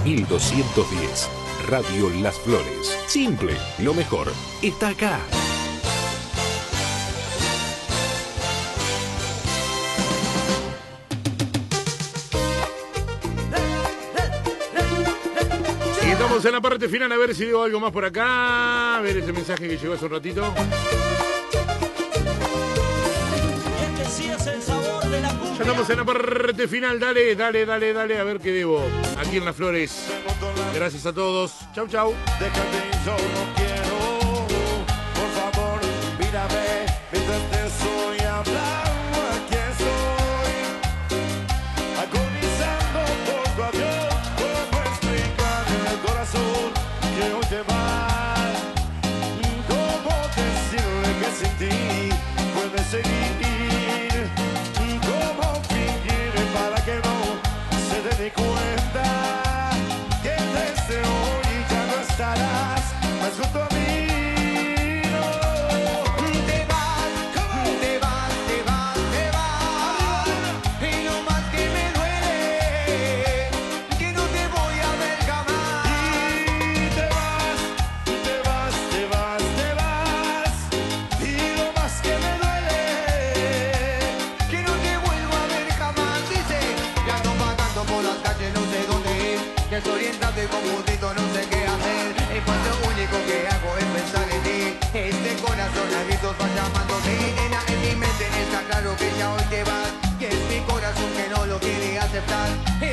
1210. Radio Las Flores. Simple, lo mejor está acá. Y estamos en la parte final, a ver si digo algo más por acá. A ver este mensaje que llegó hace un ratito. Ya estamos en la parte final, dale, a ver qué debo. Aquí en Las Flores. Gracias a todos. Chau, chau. Déjate, yo no quiero. Por favor, mírame. Mientras te estoy hablando, aquí estoy. Agonizando por tu adiós. ¿Cómo explicar en el corazón que hoy te vas? ¿Cómo decirle que sin ti puedes seguir? ¿Cómo fingir para que no se dé ni cuenta que desde hoy ya no estarás más junto a mí? Desorientado y confundido, no sé qué hacer. Lo único que hago es pensar en ti. Este corazón a gritos va llamándote. Nena, en mi mente está claro que ya hoy te vas. Que es mi corazón que no lo quiere aceptar.